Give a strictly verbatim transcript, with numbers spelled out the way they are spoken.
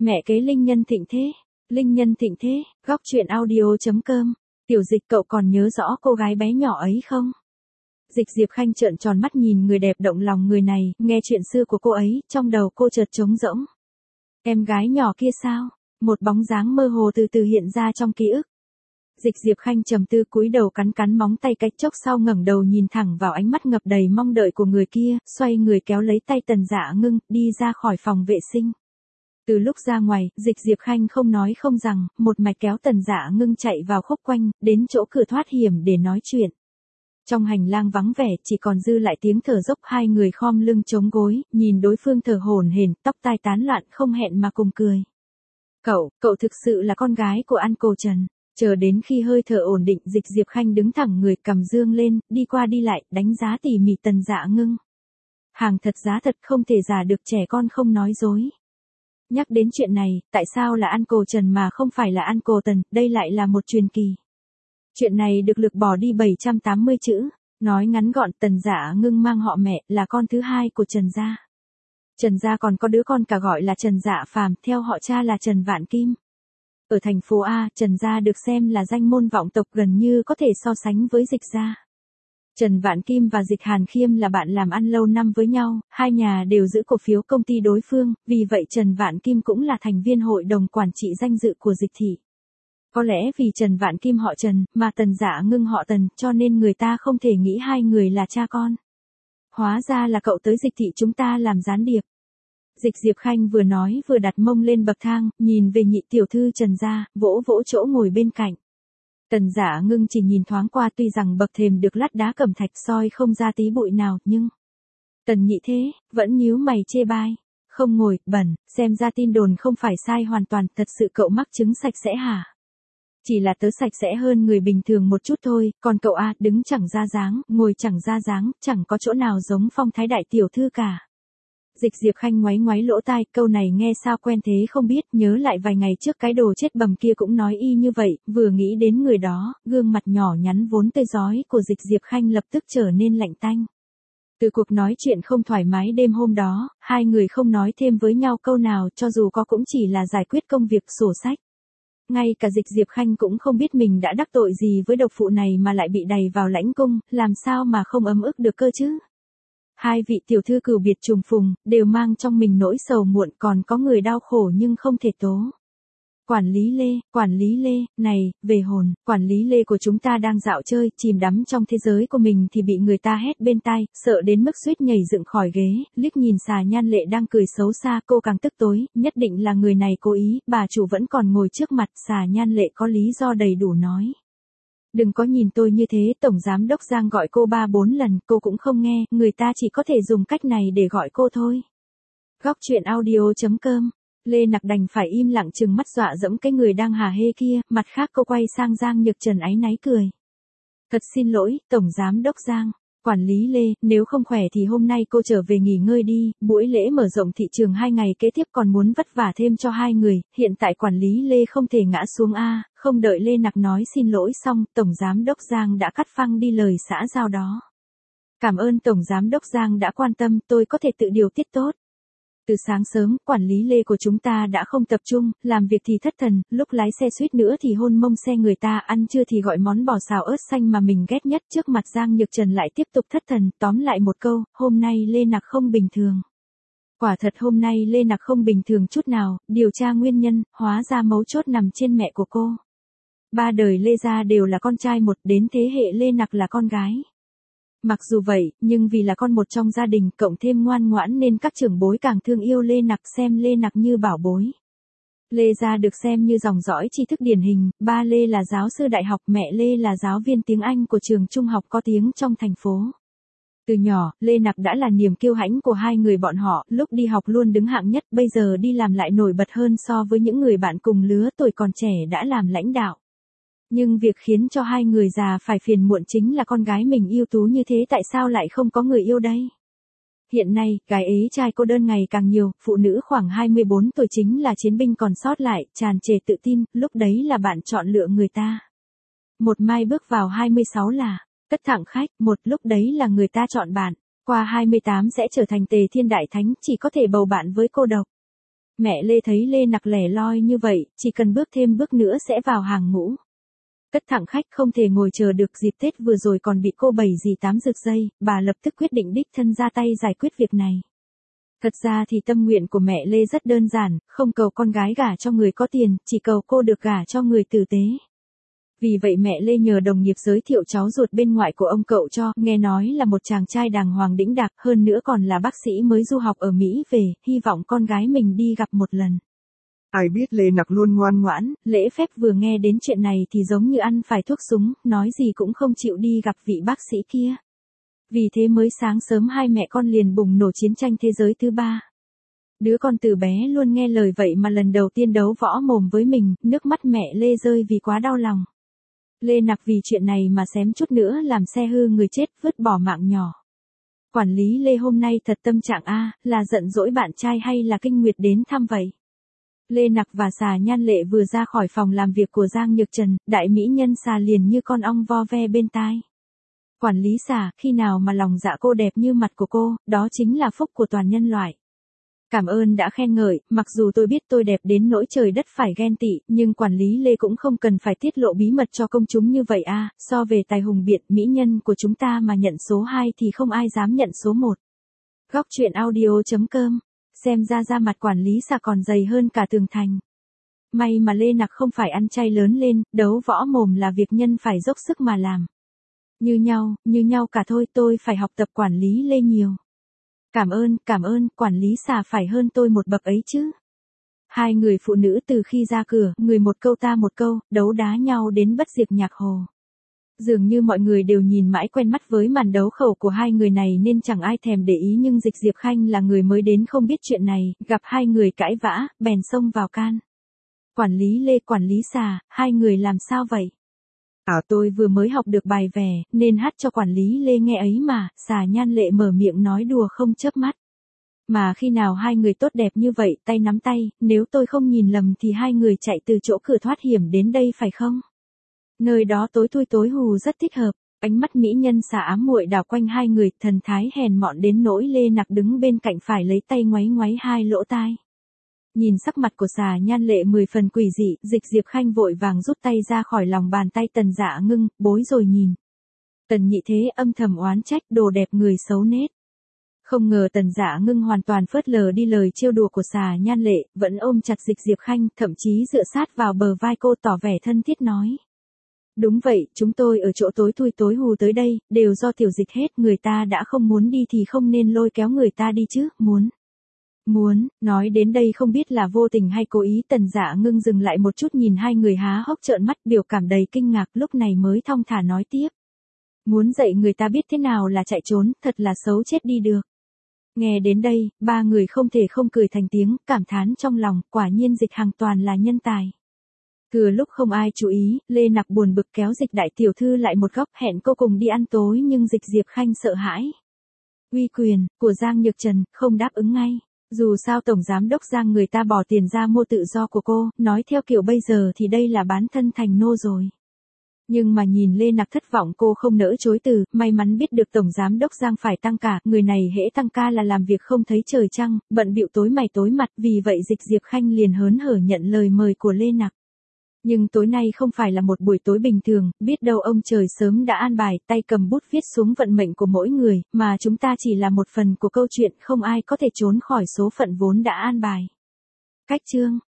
Mẹ kế Linh Nhân thịnh thế. Linh Nhân thịnh thế, góc truyện audio.com. Tiểu Dịch, cậu còn nhớ rõ cô gái bé nhỏ ấy không? Dịch Diệp Khanh trợn tròn mắt nhìn người đẹp động lòng người này, nghe chuyện xưa của cô ấy, trong đầu cô chợt trống rỗng. Em gái nhỏ kia sao? Một bóng dáng mơ hồ từ từ hiện ra trong ký ức. Dịch Diệp Khanh trầm tư cúi đầu cắn cắn móng tay cách chốc sau ngẩng đầu nhìn thẳng vào ánh mắt ngập đầy mong đợi của người kia, xoay người kéo lấy tay Tần Dạ Ngưng, đi ra khỏi phòng vệ sinh. Từ lúc ra ngoài, Dịch Diệp Khanh không nói không rằng, một mạch kéo Tần Dạ Ngưng chạy vào khúc quanh, đến chỗ cửa thoát hiểm để nói chuyện. Trong hành lang vắng vẻ, chỉ còn dư lại tiếng thở dốc, hai người khom lưng chống gối, nhìn đối phương thở hổn hển, tóc tai tán loạn, không hẹn mà cùng cười. Cậu, cậu thực sự là con gái của Uncle Trần. Chờ đến khi hơi thở ổn định, Dịch Diệp Khanh đứng thẳng người, cầm dương lên, đi qua đi lại, đánh giá tỉ mỉ Tần Dạ Ngưng. Hàng thật giá thật, không thể giả được, trẻ con không nói dối. Nhắc đến chuyện này, tại sao là Uncle Trần mà không phải là Uncle Tần, đây lại là một truyền kỳ. Chuyện này được lược bỏ đi bảy trăm tám mươi chữ, nói ngắn gọn, Tần Dạ Ngưng mang họ mẹ, là con thứ hai của Trần gia. Trần gia còn có đứa con cả gọi là Trần Dạ Phàm, theo họ cha là Trần Vạn Kim. Ở thành phố A, Trần gia được xem là danh môn vọng tộc, gần như có thể so sánh với Dịch gia. Trần Vạn Kim và Dịch Hàn Khiêm là bạn làm ăn lâu năm với nhau, hai nhà đều giữ cổ phiếu công ty đối phương, vì vậy Trần Vạn Kim cũng là thành viên hội đồng quản trị danh dự của Dịch thị. Có lẽ vì Trần Vạn Kim họ Trần, mà Tần Dạ Ngưng họ Tần, cho nên người ta không thể nghĩ hai người là cha con. Hóa ra là cậu tới Dịch thị chúng ta làm gián điệp. Dịch Diệp Khanh vừa nói vừa đặt mông lên bậc thang, nhìn về nhị tiểu thư Trần gia, vỗ vỗ chỗ ngồi bên cạnh. Tần Dạ Ngưng chỉ nhìn thoáng qua, tuy rằng bậc thềm được lát đá cẩm thạch soi không ra tí bụi nào, nhưng Tần nhị thế, vẫn nhíu mày chê bai. Không ngồi, bẩn, xem ra tin đồn không phải sai hoàn toàn, thật sự cậu mắc chứng sạch sẽ hả? Chỉ là tớ sạch sẽ hơn người bình thường một chút thôi, còn cậu a, đứng chẳng ra dáng, ngồi chẳng ra dáng, chẳng có chỗ nào giống phong thái đại tiểu thư cả. Dịch Diệp Khanh ngoáy ngoáy lỗ tai, câu này nghe sao quen thế không biết, nhớ lại vài ngày trước cái đồ chết bầm kia cũng nói y như vậy, vừa nghĩ đến người đó, gương mặt nhỏ nhắn vốn tươi rói của Dịch Diệp Khanh lập tức trở nên lạnh tanh. Từ cuộc nói chuyện không thoải mái đêm hôm đó, hai người không nói thêm với nhau câu nào, cho dù có cũng chỉ là giải quyết công việc sổ sách. Ngay cả Dịch Diệp Khanh cũng không biết mình đã đắc tội gì với độc phụ này mà lại bị đày vào lãnh cung, làm sao mà không ấm ức được cơ chứ. Hai vị tiểu thư cửu biệt trùng phùng, đều mang trong mình nỗi sầu muộn, còn có người đau khổ nhưng không thể tố. Quản lý Lê, quản lý Lê, này, về hồn, quản lý Lê của chúng ta đang dạo chơi, chìm đắm trong thế giới của mình thì bị người ta hét bên tai, sợ đến mức suýt nhảy dựng khỏi ghế, liếc nhìn Xà Nhan Lệ đang cười xấu xa, cô càng tức tối, nhất định là người này cố ý, bà chủ vẫn còn ngồi trước mặt, Xà Nhan Lệ có lý do đầy đủ nói. Đừng có nhìn tôi như thế, Tổng Giám Đốc Giang gọi cô ba bốn lần, cô cũng không nghe, người ta chỉ có thể dùng cách này để gọi cô thôi. Góc truyện audio.com. Lê Nặc đành phải im lặng trừng mắt dọa dẫm cái người đang hả hê kia, mặt khác cô quay sang Giang Nhược Trần áy náy cười. Thật xin lỗi, Tổng Giám Đốc Giang. Quản lý Lê, nếu không khỏe thì hôm nay cô trở về nghỉ ngơi đi, buổi lễ mở rộng thị trường hai ngày kế tiếp còn muốn vất vả thêm cho hai người, hiện tại quản lý Lê không thể ngã xuống a. Không đợi Lê Nặc nói xin lỗi xong, Tổng Giám Đốc Giang đã cắt phăng đi lời xã giao đó. Cảm ơn Tổng Giám Đốc Giang đã quan tâm, tôi có thể tự điều tiết tốt. Từ sáng sớm, quản lý Lê của chúng ta đã không tập trung, làm việc thì thất thần, lúc lái xe suýt nữa thì hôn mông xe người ta, ăn trưa thì gọi món bò xào ớt xanh mà mình ghét nhất, trước mặt Giang Nhược Trần lại tiếp tục thất thần, tóm lại một câu, hôm nay Lê Nặc không bình thường. Quả thật hôm nay Lê Nặc không bình thường chút nào, điều tra nguyên nhân, hóa ra mấu chốt nằm trên mẹ của cô. Ba đời Lê gia đều là con trai một, đến thế hệ Lê Nặc là con gái. Mặc dù vậy, nhưng vì là con một trong gia đình, cộng thêm ngoan ngoãn nên các trưởng bối càng thương yêu Lê Nặc, xem Lê Nặc như bảo bối. Lê gia được xem như dòng dõi tri thức điển hình, ba Lê là giáo sư đại học, mẹ Lê là giáo viên tiếng Anh của trường trung học có tiếng trong thành phố. Từ nhỏ, Lê Nặc đã là niềm kiêu hãnh của hai người bọn họ, lúc đi học luôn đứng hạng nhất, bây giờ đi làm lại nổi bật hơn so với những người bạn cùng lứa tuổi còn trẻ đã làm lãnh đạo. Nhưng việc khiến cho hai người già phải phiền muộn chính là con gái mình ưu tú như thế tại sao lại không có người yêu đây? Hiện nay, gái ế trai cô đơn ngày càng nhiều, phụ nữ khoảng hai mươi bốn tuổi chính là chiến binh còn sót lại, tràn trề tự tin, lúc đấy là bạn chọn lựa người ta. Một mai bước vào hai mươi sáu là, tất thẳng khách, một lúc đấy là người ta chọn bạn, qua hai mươi tám sẽ trở thành tề thiên đại thánh, chỉ có thể bầu bạn với cô độc. Mẹ Lê thấy Lê Nặc lẻ loi như vậy, chỉ cần bước thêm bước nữa sẽ vào hàng ngũ. Cất thẳng khách không thể ngồi chờ được, dịp Tết vừa rồi còn bị cô bảy dì tám rực dây, bà lập tức quyết định đích thân ra tay giải quyết việc này. Thật ra thì tâm nguyện của mẹ Lê rất đơn giản, không cầu con gái gả cho người có tiền, chỉ cầu cô được gả cho người tử tế. Vì vậy mẹ Lê nhờ đồng nghiệp giới thiệu cháu ruột bên ngoại của ông cậu cho, nghe nói là một chàng trai đàng hoàng đĩnh đạc, hơn nữa còn là bác sĩ mới du học ở Mỹ về, hy vọng con gái mình đi gặp một lần. Ai biết Lê Nặc luôn ngoan ngoãn. Lễ phép vừa nghe đến chuyện này thì giống như ăn phải thuốc súng, nói gì cũng không chịu đi gặp vị bác sĩ kia. Vì thế mới sáng sớm hai mẹ con liền bùng nổ chiến tranh thế giới thứ ba. Đứa con từ bé luôn nghe lời vậy mà lần đầu tiên đấu võ mồm với mình, nước mắt mẹ Lê rơi vì quá đau lòng. Lê Nặc vì chuyện này mà xém chút nữa làm xe hư người chết, vứt bỏ mạng nhỏ. Quản lý Lê hôm nay thật tâm trạng a, là giận dỗi bạn trai hay là kinh nguyệt đến thăm vậy? Lê Nặc và Xà Nhan Lệ vừa ra khỏi phòng làm việc của Giang Nhược Trần, đại mỹ nhân Xà liền như con ong vo ve bên tai. Quản lý Xà, khi nào mà lòng dạ cô đẹp như mặt của cô, đó chính là phúc của toàn nhân loại. Cảm ơn đã khen ngợi, mặc dù tôi biết tôi đẹp đến nỗi trời đất phải ghen tị, nhưng quản lý Lê cũng không cần phải tiết lộ bí mật cho công chúng như vậy a. So về tài hùng biện, mỹ nhân của chúng ta mà nhận số hai thì không ai dám nhận số một. Góc truyện audio chấm com, xem ra da mặt quản lý Xà còn dày hơn cả tường thành. May mà Lê Nặc không phải ăn chay lớn lên, đấu võ mồm là việc nhân phải dốc sức mà làm. Như nhau, như nhau cả thôi, tôi phải học tập quản lý Lê nhiều. Cảm ơn, cảm ơn, quản lý Xà phải hơn tôi một bậc ấy chứ. Hai người phụ nữ từ khi ra cửa, người một câu ta một câu, đấu đá nhau đến bất diệt nhạc hồ. Dường như mọi người đều nhìn mãi quen mắt với màn đấu khẩu của hai người này nên chẳng ai thèm để ý, nhưng Dịch Diệp Khanh là người mới đến không biết chuyện này, gặp hai người cãi vã, bèn xông vào can. Quản lý Lê, quản lý Xà, hai người làm sao vậy? À, tôi vừa mới học được bài vè, nên hát cho quản lý Lê nghe ấy mà. Xà Nhan Lệ mở miệng nói đùa không chớp mắt. Mà khi nào hai người tốt đẹp như vậy, tay nắm tay, nếu tôi không nhìn lầm thì hai người chạy từ chỗ cửa thoát hiểm đến đây phải không? Nơi đó tối thui tối hù rất thích hợp. Ánh mắt mỹ nhân Xà ám muội đảo quanh hai người, thần thái hèn mọn đến nỗi Lê Nặc đứng bên cạnh phải lấy tay ngoáy ngoáy hai lỗ tai. Nhìn sắc mặt của Xà Nhan Lệ mười phần quỷ dị, Dịch Diệp Khanh vội vàng rút tay ra khỏi lòng bàn tay Tần Dạ Ngưng, bối rồi nhìn. Tần Nhị Thế âm thầm oán trách, đồ đẹp người xấu nết. Không ngờ Tần Dạ Ngưng hoàn toàn phớt lờ đi lời trêu đùa của Xà Nhan Lệ, vẫn ôm chặt Dịch Diệp Khanh, thậm chí dựa sát vào bờ vai cô tỏ vẻ thân thiết nói. Đúng vậy, chúng tôi ở chỗ tối thui tối hù tới đây, đều do tiểu Dịch hết, người ta đã không muốn đi thì không nên lôi kéo người ta đi chứ, muốn. Muốn, nói đến đây không biết là vô tình hay cố ý, Tần Dạ Ngưng dừng lại một chút nhìn hai người há hốc trợn mắt, biểu cảm đầy kinh ngạc, lúc này mới thong thả nói tiếp. Muốn dạy người ta biết thế nào là chạy trốn, thật là xấu chết đi được. Nghe đến đây, ba người không thể không cười thành tiếng, cảm thán trong lòng, quả nhiên Dịch Hằng toàn là nhân tài. Thừa lúc không ai chú ý, Lê Nặc buồn bực kéo Dịch đại tiểu thư lại một góc, hẹn cô cùng đi ăn tối, nhưng Dịch Diệp Khanh sợ hãi. Uy quyền của Giang Nhược Trần không đáp ứng ngay. Dù sao tổng giám đốc Giang người ta bỏ tiền ra mua tự do của cô, nói theo kiểu bây giờ thì đây là bán thân thành nô rồi. Nhưng mà nhìn Lê Nặc thất vọng, cô không nỡ chối từ, may mắn biết được tổng giám đốc Giang phải tăng ca, người này hễ tăng ca là làm việc không thấy trời trăng, bận bịu tối mày tối mặt, vì vậy Dịch Diệp Khanh liền hớn hở nhận lời mời của Lê Nặc. Nhưng tối nay không phải là một buổi tối bình thường, biết đâu ông trời sớm đã an bài, tay cầm bút viết xuống vận mệnh của mỗi người, mà chúng ta chỉ là một phần của câu chuyện, không ai có thể trốn khỏi số phận vốn đã an bài. Cách chương